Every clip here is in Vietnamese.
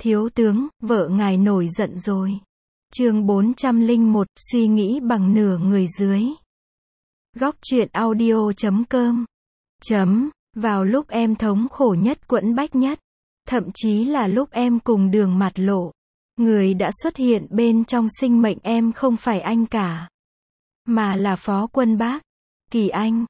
Thiếu tướng, vợ ngài nổi giận rồi. Chương 401, suy nghĩ bằng nửa người dưới. Góc truyện audio.com. Vào lúc em thống khổ nhất, quẫn bách nhất, thậm chí là lúc em cùng đường mặt lộ, người đã xuất hiện bên trong sinh mệnh em không phải anh cả, mà là Phó Quân Bác, Kỳ Anh.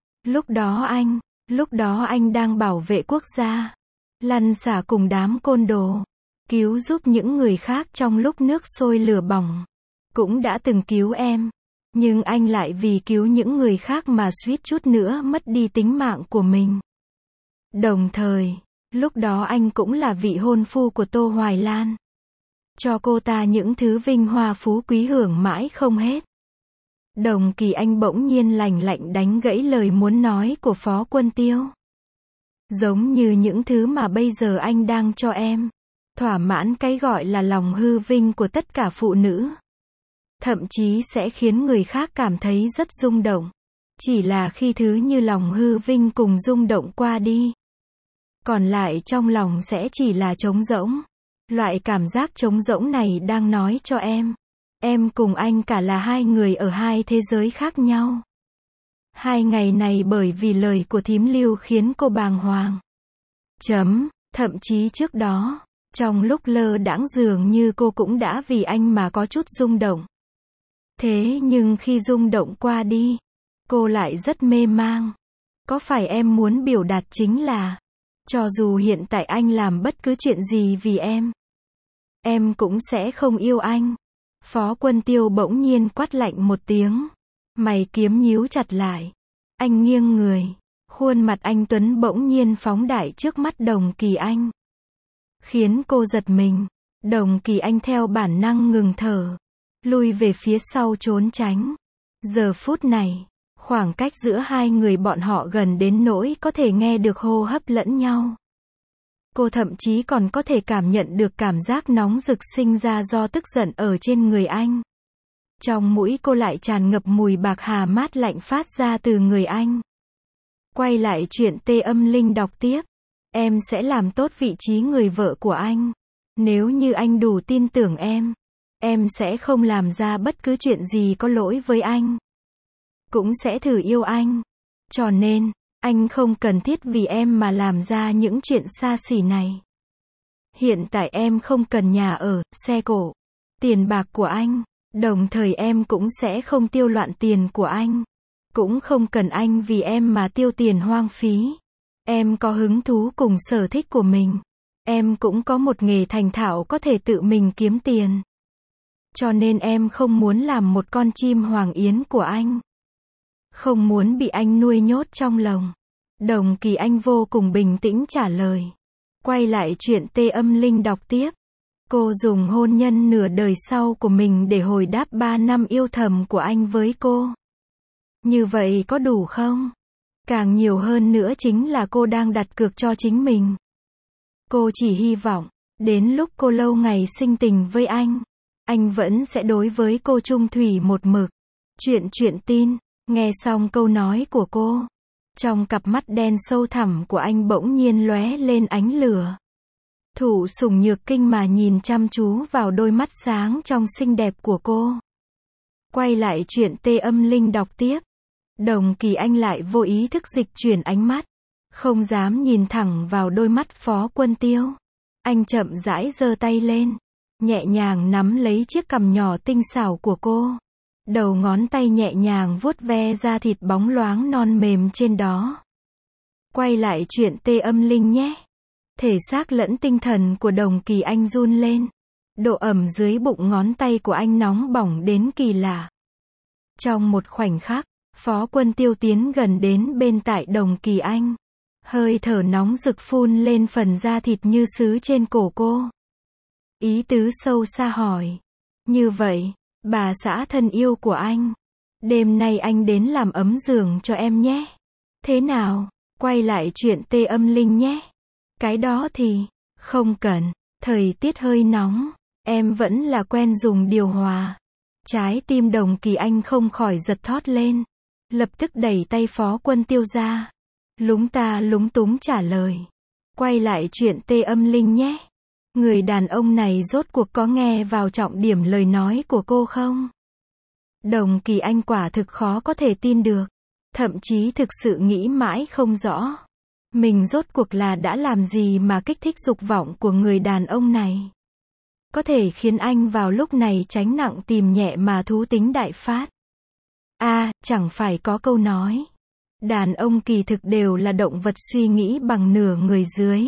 Lúc đó anh đang bảo vệ quốc gia, lăn xả cùng đám côn đồ, cứu giúp những người khác trong lúc nước sôi lửa bỏng. Cũng đã từng cứu em, nhưng anh lại vì cứu những người khác mà suýt chút nữa mất đi tính mạng của mình. Đồng thời, lúc đó anh cũng là vị hôn phu của Tô Hoài Lan, cho cô ta những thứ vinh hoa phú quý hưởng mãi không hết. Đồng Kỳ Anh bỗng nhiên lành lạnh đánh gãy lời muốn nói của Phó Quân Tiêu. Giống như những thứ mà bây giờ anh đang cho em, thỏa mãn cái gọi là lòng hư vinh của tất cả phụ nữ. Thậm chí sẽ khiến người khác cảm thấy rất rung động. Chỉ là khi thứ như lòng hư vinh cùng rung động qua đi, còn lại trong lòng sẽ chỉ là trống rỗng. Loại cảm giác trống rỗng này đang nói cho em cùng anh cả là hai người ở hai thế giới khác nhau. Hai ngày này bởi vì lời của thím Lưu khiến cô bàng hoàng. Thậm chí trước đó, trong lúc lơ đãng dường như cô cũng đã vì anh mà có chút rung động. Thế nhưng khi rung động qua đi, cô lại rất mê mang. Có phải em muốn biểu đạt chính là, cho dù hiện tại anh làm bất cứ chuyện gì vì em cũng sẽ không yêu anh? Phó Quân Tiêu bỗng nhiên quát lạnh một tiếng. Mày kiếm nhíu chặt lại. Anh nghiêng người. Khuôn mặt anh tuấn bỗng nhiên phóng đại trước mắt Đồng Kỳ Anh, khiến cô giật mình. Đồng Kỳ Anh theo bản năng ngừng thở, lui về phía sau trốn tránh. Giờ phút này, khoảng cách giữa hai người bọn họ gần đến nỗi có thể nghe được hô hấp lẫn nhau. Cô thậm chí còn có thể cảm nhận được cảm giác nóng rực sinh ra do tức giận ở trên người anh. Trong mũi cô lại tràn ngập mùi bạc hà mát lạnh phát ra từ người anh. Quay lại chuyện Tê Âm Linh đọc tiếp. Em sẽ làm tốt vị trí người vợ của anh. Nếu như anh đủ tin tưởng em sẽ không làm ra bất cứ chuyện gì có lỗi với anh. Cũng sẽ thử yêu anh. Cho nên, anh không cần thiết vì em mà làm ra những chuyện xa xỉ này. Hiện tại em không cần nhà ở, xe cộ, tiền bạc của anh. Đồng thời em cũng sẽ không tiêu loạn tiền của anh. Cũng không cần anh vì em mà tiêu tiền hoang phí. Em có hứng thú cùng sở thích của mình. Em cũng có một nghề thành thạo có thể tự mình kiếm tiền. Cho nên em không muốn làm một con chim hoàng yến của anh. Không muốn bị anh nuôi nhốt trong lồng. Đồng Kỳ Anh vô cùng bình tĩnh trả lời. Quay lại chuyện Tê Âm Linh đọc tiếp. Cô dùng hôn nhân nửa đời sau của mình để hồi đáp 3 năm yêu thầm của anh với cô. Như vậy có đủ không? Càng nhiều hơn nữa chính là cô đang đặt cược cho chính mình. Cô chỉ hy vọng, đến lúc cô lâu ngày sinh tình với anh vẫn sẽ đối với cô trung thủy một mực. Chuyện tin, nghe xong câu nói của cô, trong cặp mắt đen sâu thẳm của anh bỗng nhiên lóe lên ánh lửa. Thụ Sủng Nhược Kinh mà nhìn chăm chú vào đôi mắt sáng trong xinh đẹp của cô. Quay lại chuyện Tê Âm Linh đọc tiếp. Đồng Kỳ Anh lại vô ý thức dịch chuyển ánh mắt, không dám nhìn thẳng vào đôi mắt Phó Quân Tiêu. Anh chậm rãi giơ tay lên, nhẹ nhàng nắm lấy chiếc cằm nhỏ tinh xảo của cô. Đầu ngón tay nhẹ nhàng vuốt ve da thịt bóng loáng non mềm trên đó. Quay lại chuyện Tê Âm Linh nhé. Thể xác lẫn tinh thần của Đồng Kỳ Anh run lên. Độ ẩm dưới bụng ngón tay của anh nóng bỏng đến kỳ lạ. Trong một khoảnh khắc, Phó Quân Tiêu tiến gần đến bên tại Đồng Kỳ Anh. Hơi thở nóng rực phun lên phần da thịt như sứ trên cổ cô. Ý tứ sâu xa hỏi. Như vậy, bà xã thân yêu của anh, đêm nay anh đến làm ấm giường cho em nhé. Thế nào? Quay lại chuyện Tê Âm Linh nhé. Cái đó thì, không cần. Thời tiết hơi nóng, em vẫn là quen dùng điều hòa. Trái tim Đồng Kỳ Anh không khỏi giật thót lên. Lập tức đẩy tay Phó Quân Tiêu ra. Lúng ta lúng túng trả lời. Quay lại chuyện Tê Âm Linh nhé. Người đàn ông này rốt cuộc có nghe vào trọng điểm lời nói của cô không? Đồng Kỳ Anh quả thực khó có thể tin được. Thậm chí thực sự nghĩ mãi không rõ. Mình rốt cuộc là đã làm gì mà kích thích dục vọng của người đàn ông này. Có thể khiến anh vào lúc này tránh nặng tìm nhẹ mà thú tính đại phát. Chẳng phải có câu nói. Đàn ông kỳ thực đều là động vật suy nghĩ bằng nửa người dưới.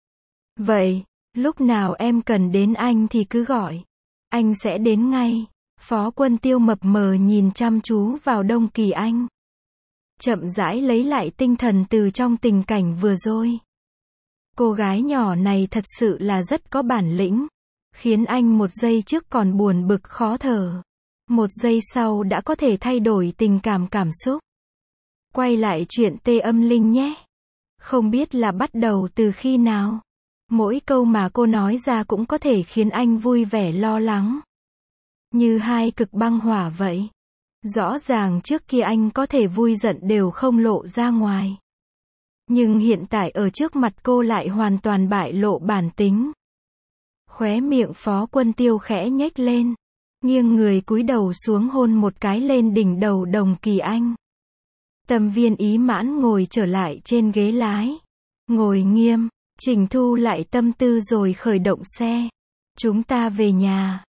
Vậy, lúc nào em cần đến anh thì cứ gọi. Anh sẽ đến ngay. Phó Quân Tiêu mập mờ nhìn chăm chú vào Đồng Kỳ Anh. Chậm rãi lấy lại tinh thần từ trong tình cảnh vừa rồi. Cô gái nhỏ này thật sự là rất có bản lĩnh. Khiến anh một giây trước còn buồn bực khó thở. Một giây sau đã có thể thay đổi tình cảm xúc. Quay lại chuyện Tê Âm Linh nhé. Không biết là bắt đầu từ khi nào. Mỗi câu mà cô nói ra cũng có thể khiến anh vui vẻ lo lắng. Như hai cực băng hỏa vậy. Rõ ràng trước kia anh có thể vui giận đều không lộ ra ngoài. Nhưng hiện tại ở trước mặt cô lại hoàn toàn bại lộ bản tính. Khóe miệng Phó Quân Tiêu khẽ nhếch lên. Nghiêng người cúi đầu xuống hôn một cái lên đỉnh đầu Đồng Kỳ Anh. Tâm Viên ý mãn ngồi trở lại trên ghế lái. Ngồi nghiêm, chỉnh thu lại tâm tư rồi khởi động xe. Chúng ta về nhà.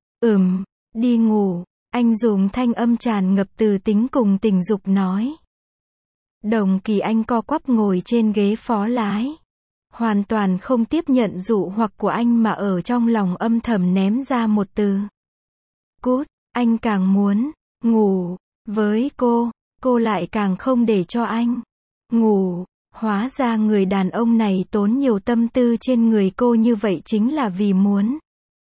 Đi ngủ. Anh dùng thanh âm tràn ngập từ tính cùng tình dục nói. Đồng Kỳ Anh co quắp ngồi trên ghế phó lái. Hoàn toàn không tiếp nhận dụ hoặc của anh mà ở trong lòng âm thầm ném ra một từ. Cút, anh càng muốn ngủ với cô lại càng không để cho anh ngủ. Hóa ra người đàn ông này tốn nhiều tâm tư trên người cô như vậy chính là vì muốn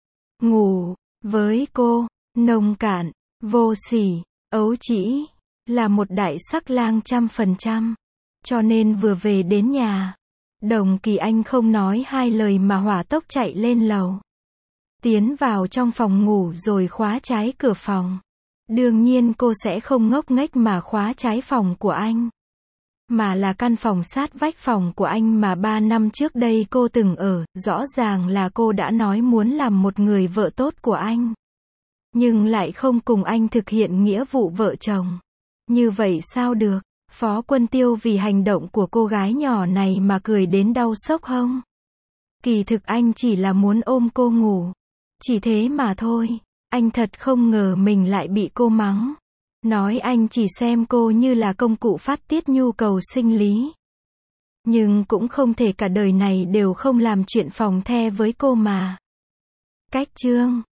ngủ với cô. Nông cạn, vô sỉ, ấu trĩ, là một đại sắc lang 100%. Cho nên vừa về đến nhà, Đồng Kỳ Anh không nói hai lời mà hỏa tốc chạy lên lầu. Tiến vào trong phòng ngủ rồi khóa trái cửa phòng. Đương nhiên cô sẽ không ngốc nghếch mà khóa trái phòng của anh. Mà là căn phòng sát vách phòng của anh mà 3 năm trước đây cô từng ở. Rõ ràng là cô đã nói muốn làm một người vợ tốt của anh. Nhưng lại không cùng anh thực hiện nghĩa vụ vợ chồng. Như vậy sao được? Phó Quân Tiêu vì hành động của cô gái nhỏ này mà cười đến đau xốc hông. Kỳ thực anh chỉ là muốn ôm cô ngủ. Chỉ thế mà thôi. Anh thật không ngờ mình lại bị cô mắng. Nói anh chỉ xem cô như là công cụ phát tiết nhu cầu sinh lý. Nhưng cũng không thể cả đời này đều không làm chuyện phòng the với cô mà. Cách chương